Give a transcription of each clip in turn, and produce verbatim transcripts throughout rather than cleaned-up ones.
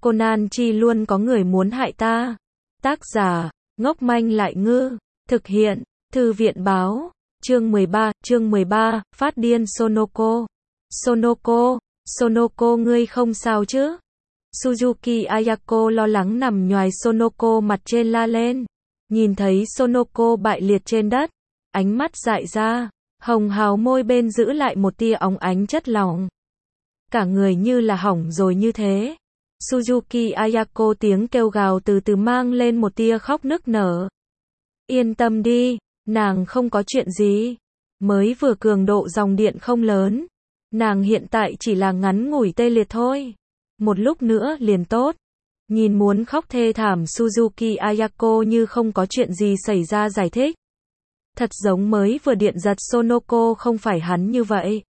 Conan chi luôn có người muốn hại ta. Tác giả, ngốc manh lại ngư. Thực hiện, Thư viện báo. Chương mười ba, chương mười ba, phát điên Sonoko. Sonoko, Sonoko ngươi không sao chứ? Suzuki Ayako lo lắng nằm nhoài Sonoko mặt trên la lên. Nhìn thấy Sonoko bại liệt trên đất, ánh mắt dại ra, hồng hào môi bên giữ lại một tia óng ánh chất lỏng. Cả người như là hỏng rồi như thế. Suzuki Ayako tiếng kêu gào từ từ mang lên một tia khóc nức nở. Yên tâm đi, nàng không có chuyện gì. Mới vừa cường độ dòng điện không lớn. Nàng hiện tại chỉ là ngắn ngủi tê liệt thôi. Một lúc nữa liền tốt. Nhìn muốn khóc thê thảm Suzuki Ayako như không có chuyện gì xảy ra giải thích. Thật giống mới vừa điện giật Sonoko không phải hắn như vậy.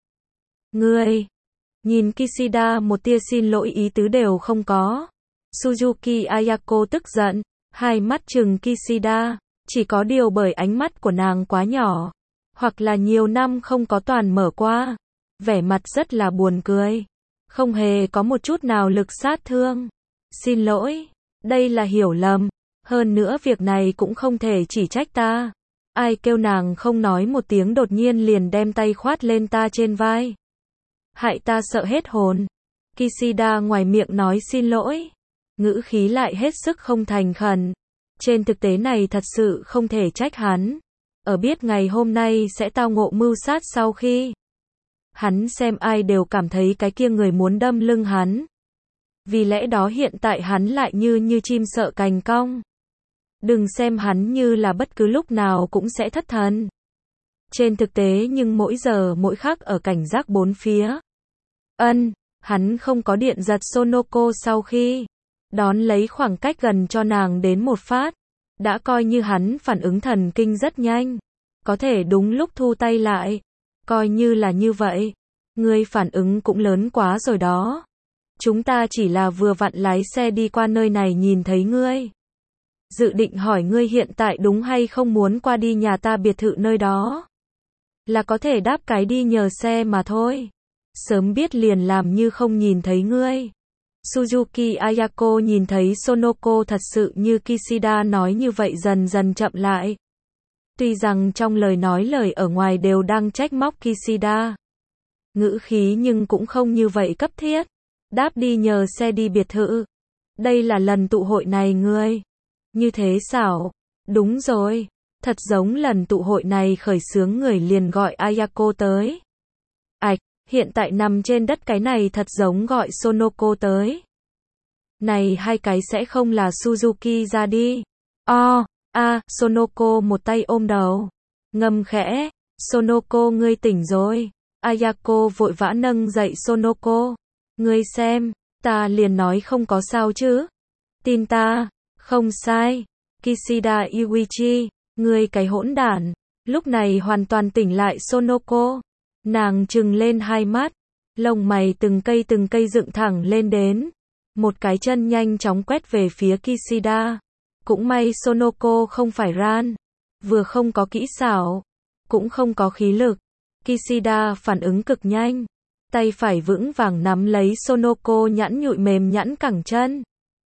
Ngươi, nhìn Kishida một tia xin lỗi ý tứ đều không có. Suzuki Ayako tức giận, hai mắt trừng Kishida, chỉ có điều bởi ánh mắt của nàng quá nhỏ, hoặc là nhiều năm không có toàn mở qua, vẻ mặt rất là buồn cười, không hề có một chút nào lực sát thương. Xin lỗi, đây là hiểu lầm, hơn nữa việc này cũng không thể chỉ trách ta. Ai kêu nàng không nói một tiếng đột nhiên liền đem tay khoát lên ta trên vai. Hại ta sợ hết hồn. Kishida ngoài miệng nói xin lỗi, ngữ khí lại hết sức không thành khẩn. Trên thực tế này thật sự không thể trách hắn. Ở biết ngày hôm nay sẽ tao ngộ mưu sát sau khi hắn xem ai đều cảm thấy cái kia người muốn đâm lưng hắn. Vì lẽ đó hiện tại hắn lại như như chim sợ cành cong. Đừng xem hắn như là bất cứ lúc nào cũng sẽ thất thần. Trên thực tế nhưng mỗi giờ mỗi khắc ở cảnh giác bốn phía. Ân, hắn không có điện giật Sonoko sau khi đón lấy khoảng cách gần cho nàng đến một phát. Đã coi như hắn phản ứng thần kinh rất nhanh. Có thể đúng lúc thu tay lại. Coi như là như vậy. Ngươi phản ứng cũng lớn quá rồi đó. Chúng ta chỉ là vừa vặn lái xe đi qua nơi này nhìn thấy ngươi. Dự định hỏi ngươi hiện tại đúng hay không muốn qua đi nhà ta biệt thự nơi đó. Là có thể đáp cái đi nhờ xe mà thôi. Sớm biết liền làm như không nhìn thấy ngươi. Suzuki Ayako nhìn thấy Sonoko thật sự như Kishida nói như vậy dần dần chậm lại. Tuy rằng trong lời nói lời ở ngoài đều đang trách móc Kishida. Ngữ khí nhưng cũng không như vậy cấp thiết. Đáp đi nhờ xe đi biệt thự. Đây là lần tụ hội này ngươi. Như thế xảo. Đúng rồi. Thật giống lần tụ hội này khởi xướng người liền gọi Ayako tới. Ảch, hiện tại nằm trên đất cái này thật giống gọi Sonoko tới. Này hai cái sẽ không là Suzuki ra đi. O, a, Sonoko một tay ôm đầu. Ngâm khẽ. Sonoko ngươi tỉnh rồi. Ayako vội vã nâng dậy Sonoko. Ngươi xem, ta liền nói không có sao chứ. Tin ta, không sai. Kishida Yuichi, ngươi cái hỗn đản. Lúc này hoàn toàn tỉnh lại Sonoko. Nàng trừng lên hai mắt. Lông mày từng cây từng cây dựng thẳng lên đến. Một cái chân nhanh chóng quét về phía Kishida. Cũng may Sonoko không phải ran. Vừa không có kỹ xảo. Cũng không có khí lực. Kishida phản ứng cực nhanh. Tay phải vững vàng nắm lấy Sonoko nhẵn nhụi mềm nhẵn cẳng chân.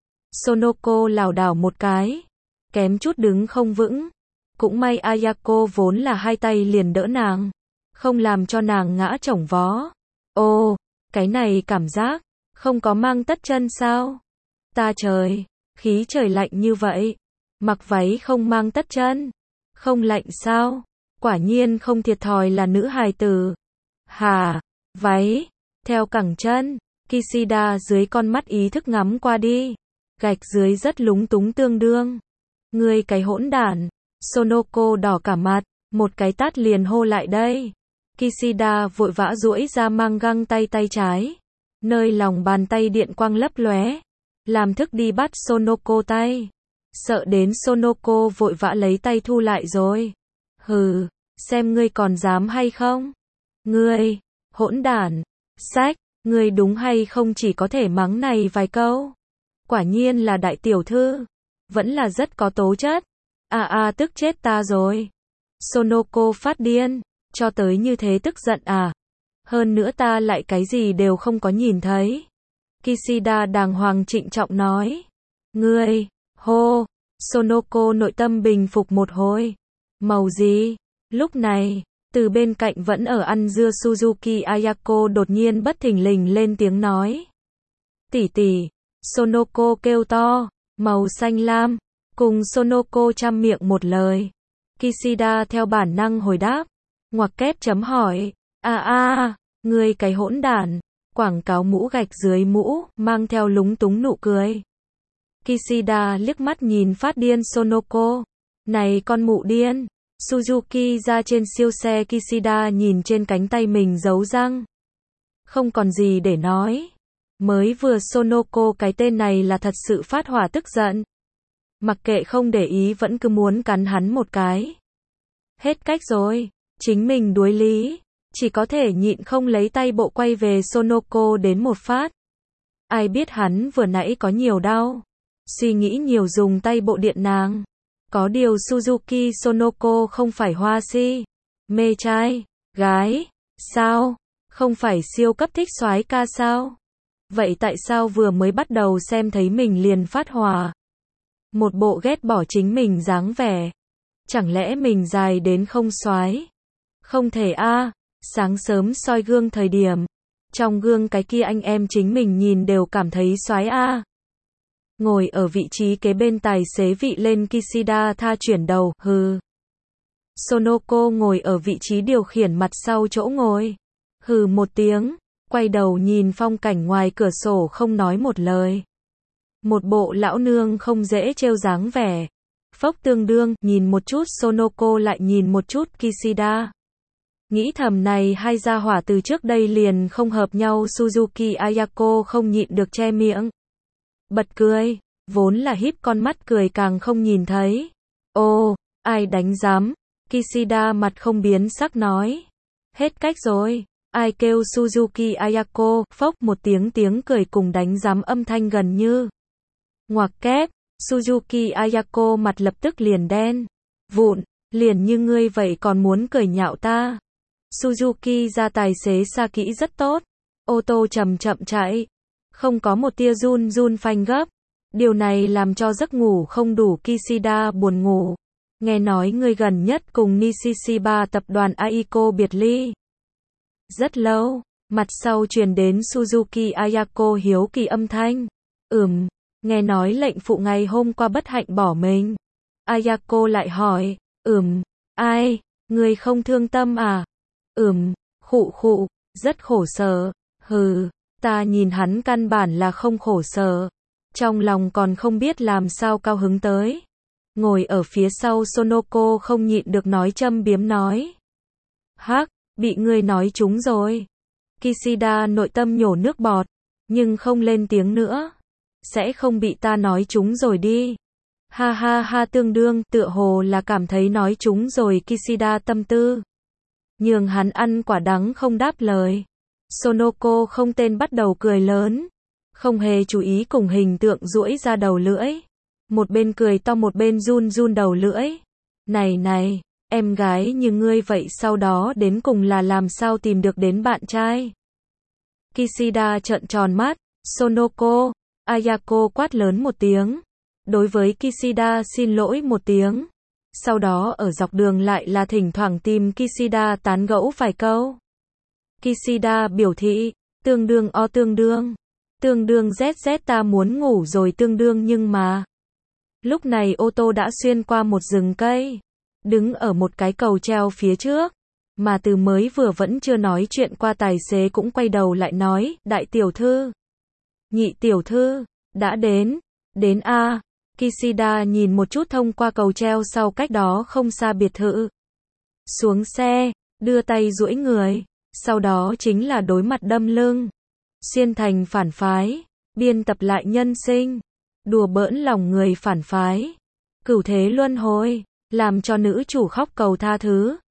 Sonoko lảo đảo một cái. Kém chút đứng không vững. Cũng may Ayako vốn là hai tay liền đỡ nàng. Không làm cho nàng ngã chổng vó. Ô, cái này cảm giác. Không có mang tất chân sao? Ta trời, khí trời lạnh như vậy. Mặc váy không mang tất chân. Không lạnh sao? Quả nhiên không thiệt thòi là nữ hài tử. Hà, váy, theo cẳng chân. Kishida dưới con mắt ý thức ngắm qua đi. Gạch dưới rất lúng túng tương đương. Ngươi cái hỗn đản. Sonoko đỏ cả mặt, một cái tát liền hô lại đây. Kishida vội vã duỗi ra mang găng tay tay trái. Nơi lòng bàn tay điện quang lấp lóe. Làm thức đi bắt Sonoko tay. Sợ đến Sonoko vội vã lấy tay thu lại rồi. Hừ, xem ngươi còn dám hay không? Ngươi, hỗn đản, sách, ngươi đúng hay không chỉ có thể mắng này vài câu. Quả nhiên là đại tiểu thư. Vẫn là rất có tố chất. À à tức chết ta rồi. Sonoko phát điên. Cho tới như thế tức giận à? Hơn nữa ta lại cái gì đều không có nhìn thấy. Kishida đàng hoàng trịnh trọng nói. Ngươi, hô, Sonoko nội tâm bình phục một hồi. Màu gì? Lúc này, từ bên cạnh vẫn ở ăn dưa Suzuki Ayako đột nhiên bất thình lình lên tiếng nói. Tỷ tỷ, Sonoko kêu to, màu xanh lam, cùng Sonoko trăm miệng một lời. Kishida theo bản năng hồi đáp, ngoặc kép chấm hỏi, a a, ngươi cái hỗn đản, quảng cáo mũ gạch dưới mũ, mang theo lúng túng nụ cười. Kishida liếc mắt nhìn phát điên Sonoko, này con mụ điên. Suzuki ra trên siêu xe. Kishida nhìn trên cánh tay mình giấu răng. Không còn gì để nói. Mới vừa Sonoko cái tên này là thật sự phát hỏa tức giận. Mặc kệ không để ý vẫn cứ muốn cắn hắn một cái. Hết cách rồi. Chính mình đuối lý. Chỉ có thể nhịn không lấy tay bộ quay về Sonoko đến một phát. Ai biết hắn vừa nãy có nhiều đau. Suy nghĩ nhiều dùng tay bộ điện nàng. Có điều Suzuki Sonoko không phải hoa si, mê trai, gái, sao? Không phải siêu cấp thích soái ca sao? Vậy tại sao vừa mới bắt đầu xem thấy mình liền phát hỏa? Một bộ ghét bỏ chính mình dáng vẻ. Chẳng lẽ mình dài đến không soái? Không thể a, à. Sáng sớm soi gương thời điểm, trong gương cái kia anh em chính mình nhìn đều cảm thấy soái a. À. Ngồi ở vị trí kế bên tài xế vị lên. Kishida tha chuyển đầu, hừ. Sonoko ngồi ở vị trí điều khiển mặt sau chỗ ngồi. Hừ một tiếng, quay đầu nhìn phong cảnh ngoài cửa sổ không nói một lời. Một bộ lão nương không dễ trêu dáng vẻ. Phốc tương đương, nhìn một chút Sonoko lại nhìn một chút Kishida. Nghĩ thầm này hai gia hỏa từ trước đây liền không hợp nhau. Suzuki Ayako không nhịn được che miệng. Bật cười, vốn là híp con mắt cười càng không nhìn thấy. Ô, ai đánh giám? Kishida mặt không biến sắc nói. Hết cách rồi, ai kêu Suzuki Ayako, phốc một tiếng tiếng cười cùng đánh giám âm thanh gần như. Ngoặc kép, Suzuki Ayako mặt lập tức liền đen. Vụn, liền như ngươi vậy còn muốn cười nhạo ta. Suzuki ra tài xế xa kỹ rất tốt. Ô tô chậm chậm chạy. Không có một tia run run phanh gấp. Điều này làm cho giấc ngủ không đủ Kishida buồn ngủ. Nghe nói người gần nhất cùng Nishiba tập đoàn Aiko biệt ly. Rất lâu, mặt sau truyền đến Suzuki Ayako hiếu kỳ âm thanh. Ừm, nghe nói lệnh phụ ngày hôm qua bất hạnh bỏ mình. Ayako lại hỏi, ừm, ai, người không thương tâm à? Ừm, khụ khụ, rất khổ sở, hừ. Ta nhìn hắn căn bản là không khổ sở. Trong lòng còn không biết làm sao cao hứng tới. Ngồi ở phía sau Sonoko không nhịn được nói châm biếm nói. Hắc, bị ngươi nói trúng rồi. Kishida nội tâm nhổ nước bọt. Nhưng không lên tiếng nữa. Sẽ không bị ta nói trúng rồi đi. Ha ha ha tương đương tựa hồ là cảm thấy nói trúng rồi Kishida tâm tư. Nhường hắn ăn quả đắng không đáp lời. Sonoko không tên bắt đầu cười lớn. Không hề chú ý cùng hình tượng duỗi ra đầu lưỡi. Một bên cười to một bên run run đầu lưỡi. Này này, em gái như ngươi vậy sau đó đến cùng là làm sao tìm được đến bạn trai? Kishida trợn tròn mắt. Sonoko, Ayako quát lớn một tiếng. Đối với Kishida xin lỗi một tiếng. Sau đó ở dọc đường lại là thỉnh thoảng tìm Kishida tán gẫu vài câu. Kishida biểu thị, tương đương o tương đương. Tương đương zz ta muốn ngủ rồi tương đương nhưng mà. Lúc này ô tô đã xuyên qua một rừng cây. Đứng ở một cái cầu treo phía trước. Mà từ mới vừa vẫn chưa nói chuyện qua tài xế cũng quay đầu lại nói, đại tiểu thư. Nhị tiểu thư, đã đến. Đến a. Kishida nhìn một chút thông qua cầu treo sau cách đó không xa biệt thự. Xuống xe, đưa tay duỗi người. Sau đó chính là đối mặt đâm lưng. Xuyên thành phản phái. Biên tập lại nhân sinh. Đùa bỡn lòng người phản phái. Cửu thế luân hồi. Làm cho nữ chủ khóc cầu tha thứ.